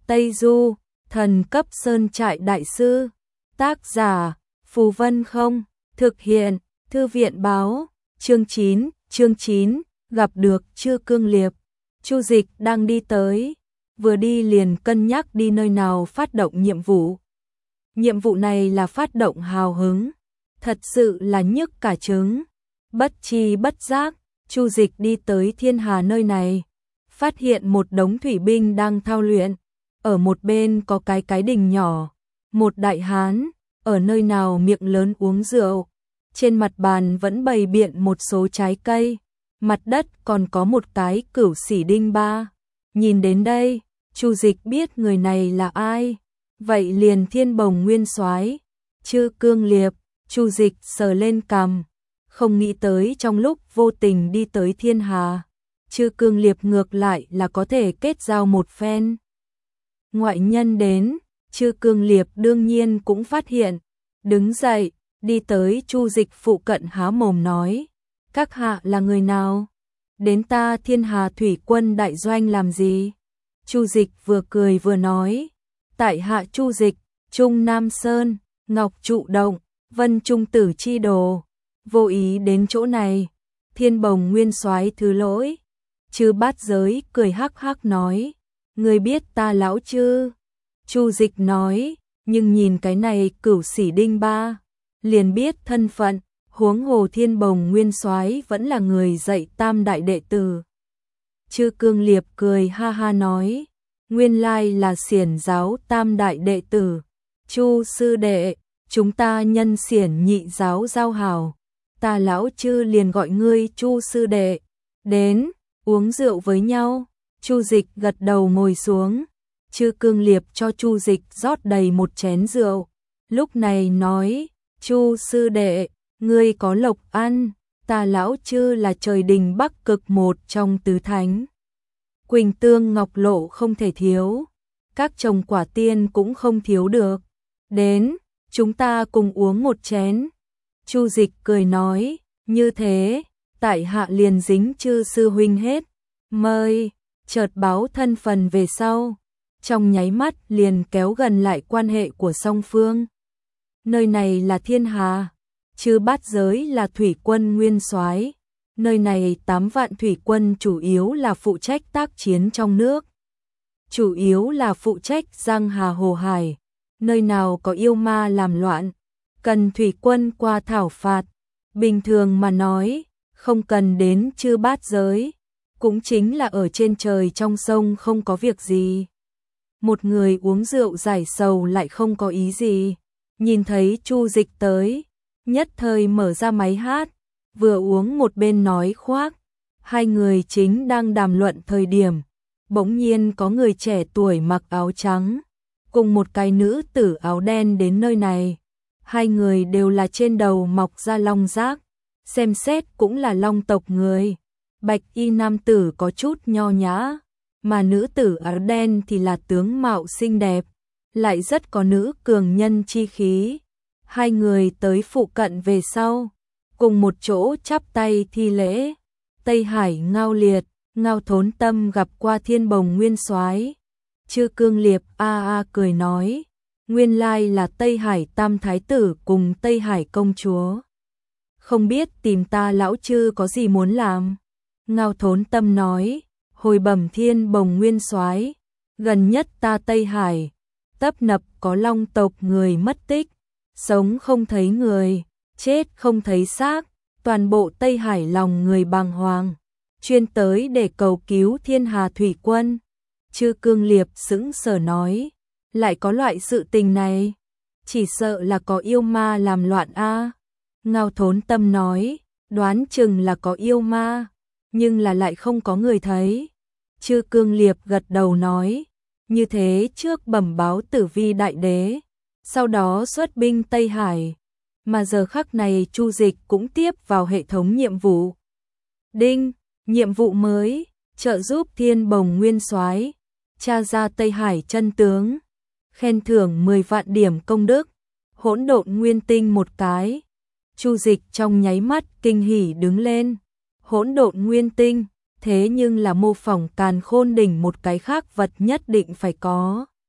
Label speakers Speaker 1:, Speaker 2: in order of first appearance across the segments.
Speaker 1: Tây Du, thần cấp sơn trại đại sư. Tác giả, Phù Vân Không, thực hiện, Thư viện báo, chương 9, gặp được Chư Cương Liệp. Chu Dịch đang đi tới, vừa đi liền cân nhắc đi nơi nào phát động nhiệm vụ. Nhiệm vụ này là phát động hào hứng, thật sự là nhức cả trứng. Bất tri bất giác, Chu Dịch đi tới Thiên Hà nơi này, phát hiện một đống thủy binh đang thao luyện. Ở một bên có cái đình nhỏ, một đại hán, ở nơi nào miệng lớn uống rượu. Trên mặt bàn vẫn bày biện một số trái cây, mặt đất còn có một cái cửu xỉ đinh ba. Nhìn đến đây, Chu Dịch biết người này là ai, vậy liền Thiên Bồng Nguyên Soái, Chư Cương Liệp. Chu Dịch sờ lên cằm, không nghĩ tới trong lúc vô tình đi tới Thiên Hà, Chư Cương Liệp ngược lại là có thể kết giao một phen. Ngoại nhân đến, Chư Cương Liệp đương nhiên cũng phát hiện, đứng dậy, đi tới Chu Dịch phụ cận há mồm nói: "Các hạ là người nào? Đến ta Thiên Hà thủy quân đại doanh làm gì?" Chu Dịch vừa cười vừa nói: "Tại hạ Chu Dịch, Trung Nam Sơn, Ngọc Trụ Động, Vân Trung Tử chi đồ, vô ý đến chỗ này." Thiên Bồng Nguyên Soái thứ lỗi. Chư Bát Giới cười hắc hắc nói: "Ngươi biết ta lão chứ?" Chu Dịch nói: "Nhưng nhìn cái này cửu xỉ đinh ba, liền biết thân phận, huống hồ Thiên Bồng Nguyên Soái vẫn là người dạy tam đại đệ tử." Chư Cương Liệp cười ha ha nói: "Nguyên lai là Xiển giáo tam đại đệ tử. Chu sư đệ, chúng ta nhân Xiển nhị giáo giao hảo, ta lão Chư liền gọi ngươi Chu sư đệ, đến uống rượu với nhau." Chu Dịch gật đầu ngồi xuống, Chư Cương Liệp cho Chu Dịch rót đầy một chén rượu, lúc này nói: "Chu sư đệ, ngươi có lộc ăn, ta lão Chư là trời đình Bắc Cực một trong tứ thánh. Quỳnh tương ngọc lộ không thể thiếu, các chồng quả tiên cũng không thiếu được. Đến, chúng ta cùng uống một chén." Chu Dịch cười nói: "Như thế, tại hạ liền dính Chư sư huynh hết, mời." Chợt báo thân phần về sau, trong nháy mắt liền kéo gần lại quan hệ của song phương. Nơi này là Thiên Hà, Chư Bát Giới là thủy quân nguyên soái, nơi này 8 vạn thủy quân chủ yếu là phụ trách tác chiến trong nước, chủ yếu là phụ trách giang hà hồ hải, nơi nào có yêu ma làm loạn, cần thủy quân qua thảo phạt. Bình thường mà nói, không cần đến Chư Bát Giới, cũng chính là ở trên trời trong sông không có việc gì. Một người uống rượu giải sầu lại không có ý gì. Nhìn thấy Chu Dịch tới, nhất thời mở ra máy hát, vừa uống một bên nói khoác. Hai người chính đang đàm luận thời điểm, bỗng nhiên có người trẻ tuổi mặc áo trắng, cùng một cái nữ tử áo đen đến nơi này. Hai người đều là trên đầu mọc ra long giác, xem xét cũng là long tộc người. Bạch y nam tử có chút nho nhã, mà nữ tử áo đen thì là tướng mạo xinh đẹp, lại rất có nữ cường nhân chi khí. Hai người tới phụ cận về sau, cùng một chỗ chắp tay thi lễ. Tây Hải Ngao Liệt, Ngao Thốn Tâm gặp qua Thiên Bồng Nguyên Soái. Chư Cương Liệp a cười nói: "Nguyên lai là Tây Hải Tam Thái tử cùng Tây Hải công chúa. Không biết tìm ta lão Chư có gì muốn làm?" Ngao Thốn Tâm nói: "Hồi bẩm Thiên Bồng Nguyên Soái, gần nhất ta Tây Hải tấp nập có long tộc người mất tích, sống không thấy người, chết không thấy xác, toàn bộ Tây Hải lòng người bàng hoàng, chuyên tới để cầu cứu Thiên Hà thủy quân." Chư Cương Liệp sững sờ nói: "Lại có loại sự tình này, chỉ sợ là có yêu ma làm loạn a." Ngao Thốn Tâm nói: "Đoán chừng là có yêu ma, nhưng là lại không có người thấy." Chư Cương Liệp gật đầu nói: "Như thế trước bẩm báo Tử Vi đại đế, sau đó xuất binh Tây Hải." Mà giờ khắc này Chu Dịch cũng tiếp vào hệ thống nhiệm vụ. Đinh, nhiệm vụ mới, trợ giúp Thiên Bồng Nguyên Soái tra ra Tây Hải chân tướng, khen thưởng 10 vạn điểm công đức, hỗn độn nguyên tinh một cái. Chu Dịch trong nháy mắt kinh hỉ đứng lên. Hỗn độn nguyên tinh, thế nhưng là mô phỏng càn khôn đỉnh một cái khác vật nhất định phải có.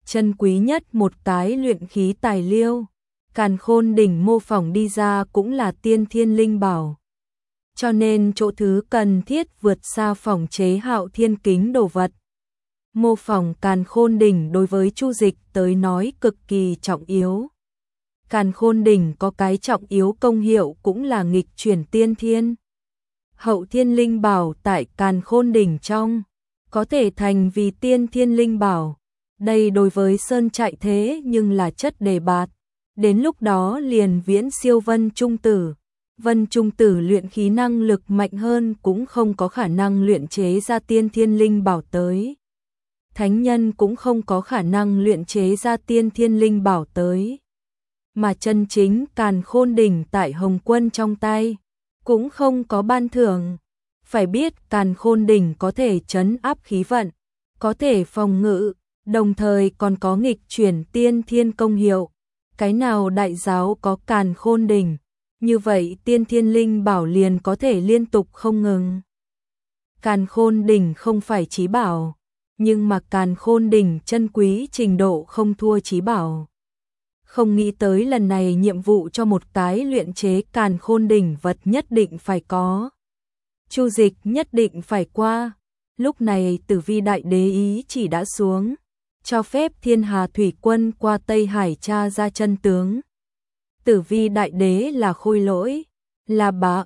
Speaker 1: chân quý nhất một cái luyện khí tài liệu. Càn Khôn đỉnh mô phỏng đi ra cũng là tiên thiên linh bảo. Cho nên chỗ thứ cần thiết vượt xa phỏng chế Hạo Thiên kính đồ vật. Mô phỏng Càn Khôn đỉnh đối với Chu Dịch tới nói cực kỳ trọng yếu. Càn Khôn đỉnh có cái trọng yếu công hiệu cũng là nghịch chuyển tiên thiên. Hậu thiên linh bảo tại Càn Khôn đỉnh trong, có thể thành vì tiên thiên linh bảo. Đây đối với Sơn Trại thế nhưng là chất đề bạt. Đến lúc đó liền viễn siêu Vân Trung Tử. Vân Trung Tử luyện khí năng lực mạnh hơn cũng không có khả năng luyện chế ra tiên thiên linh bảo tới. Thánh nhân cũng không có khả năng luyện chế ra tiên thiên linh bảo tới. Mà chân chính Càn Khôn đỉnh tại Hồng Quân trong tay, cũng không có ban thưởng. Phải biết Càn Khôn đỉnh có thể trấn áp khí vận, có thể phòng ngự, đồng thời còn có nghịch chuyển tiên thiên công hiệu. Cái nào đại giáo có Càn Khôn đỉnh, như vậy tiên thiên linh bảo liền có thể liên tục không ngừng. Càn Khôn đỉnh không phải chí bảo, nhưng mà Càn Khôn đỉnh chân quý trình độ không thua chí bảo. Không nghĩ tới lần này nhiệm vụ cho một cái luyện chế Càn Khôn đỉnh vật nhất định phải có. Chu Dịch nhất định phải qua. Lúc này Tử Vi Đại Đế ý chỉ đã xuống, cho phép Thiên Hà Thủy Quân qua Tây Hải tra ra chân tướng. Tử Vi Đại Đế là khôi lỗi, là bá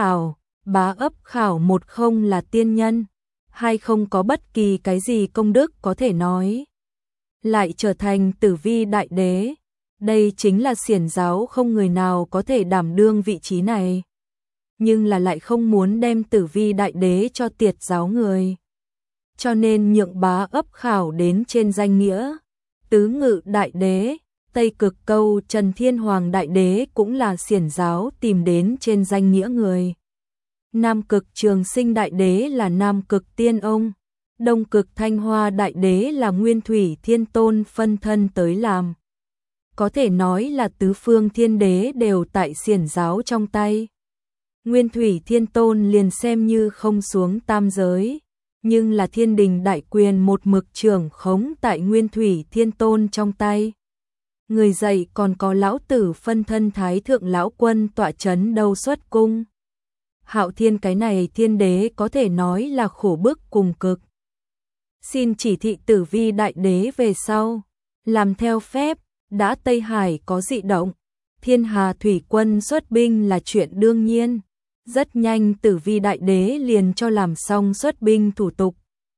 Speaker 1: ấp khảo một không là tiên nhân, hai không có bất kỳ cái gì công đức có thể nói. Lại trở thành Tử Vi Đại Đế, đây chính là xiển giáo không người nào có thể đảm đương vị trí này. Nhưng là lại không muốn đem Tử Vi Đại Đế cho tiệt giáo người. Cho nên nhượng bá ấp khảo đến trên danh nghĩa. Tứ Ngự Đại Đế, Tây Cực Câu Trần Thiên Hoàng Đại Đế cũng là xiển giáo tìm đến trên danh nghĩa người. Nam Cực Trường Sinh Đại Đế là Nam Cực Tiên Ông, Đông Cực Thanh Hoa Đại Đế là Nguyên Thủy Thiên Tôn phân thân tới làm. Có thể nói là tứ phương thiên đế đều tại xiển giáo trong tay. Nguyên Thủy Thiên Tôn liền xem như không xuống tam giới, nhưng là thiên đình đại quyền một mực trưởng khống tại Nguyên Thủy Thiên Tôn trong tay. Người dạy còn có lão tử phân thân Thái Thượng Lão Quân tọa chấn đầu xuất cung. Hạo Thiên cái này thiên đế có thể nói là khổ bức cùng cực. Xin chỉ thị Tử Vi Đại Đế về sau, làm theo phép, đã Tây Hải có dị động, Thiên Hà Thủy Quân xuất binh là chuyện đương nhiên. Rất nhanh Tử Vi Đại Đế liền cho làm xong xuất binh thủ tục.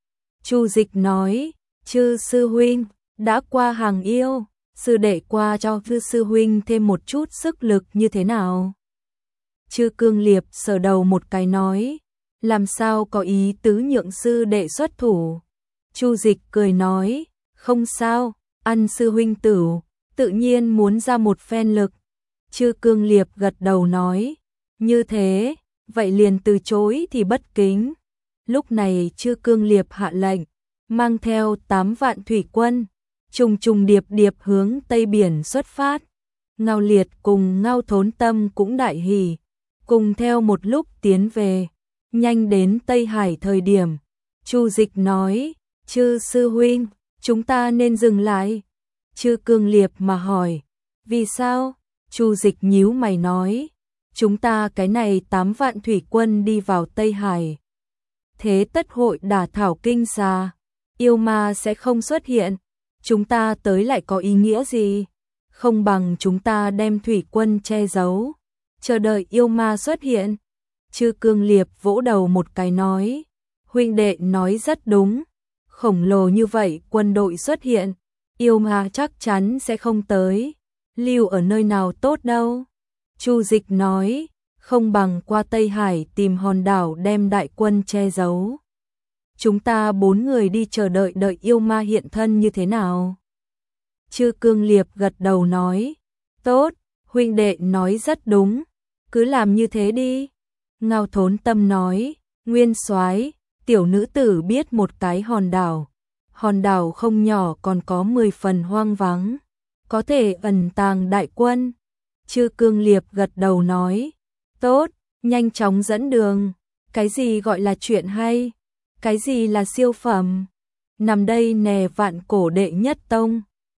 Speaker 1: Chu Dịch nói, chư sư huynh, đã qua hàng yêu, sư đệ qua cho chư sư huynh thêm một chút sức lực như thế nào? Chư Cương Liệp sờ đầu một cái nói, làm sao có ý tứ nhượng sư đệ xuất thủ? Chu Dịch cười nói, không sao, ăn sư huynh tử, tự nhiên muốn ra một phen lực. Chư Cương Liệp gật đầu nói, như thế, vậy liền từ chối thì bất kính. Lúc này Chư Cương Liệp hạ lệnh, mang theo 8 vạn thủy quân, trùng trùng điệp điệp hướng Tây Biển xuất phát. Ngao Liệt cùng Ngao Thốn Tâm cũng đại hỉ, cùng theo một lúc tiến về. Nhanh đến Tây Hải thời điểm, Chu Dịch nói, chư sư huynh, chúng ta nên dừng lại. Chư Cương Liệp mà hỏi, vì sao? Chu Dịch nhíu mày nói, chúng ta cái này 8 vạn thủy quân đi vào Tây Hải. Thế tất hội đả thảo kinh xà, yêu ma sẽ không xuất hiện. Chúng ta tới lại có ý nghĩa gì? Không bằng chúng ta đem thủy quân che giấu, chờ đợi yêu ma xuất hiện. Chư Cương Liệp vỗ đầu một cái nói, huynh đệ nói rất đúng. Khổng lồ như vậy quân đội xuất hiện, yêu ma chắc chắn sẽ không tới. Lưu ở nơi nào tốt đâu. Chu Dịch nói, không bằng qua Tây Hải tìm hòn đảo đem đại quân che giấu. Chúng ta 4 người đi chờ đợi yêu ma hiện thân như thế nào? Chư Cương Liệp gật đầu nói, tốt, huynh đệ nói rất đúng, cứ làm như thế đi. Ngao Thốn Tâm nói, nguyên soái, tiểu nữ tử biết một cái hòn đảo không nhỏ còn có 10 phần hoang vắng, có thể ẩn tàng đại quân. Chư Cương Liệp gật đầu nói, tốt, nhanh chóng dẫn đường. Cái gì gọi là chuyện hay? Cái gì là siêu phẩm? nằm đây nè vạn cổ đệ nhất tông.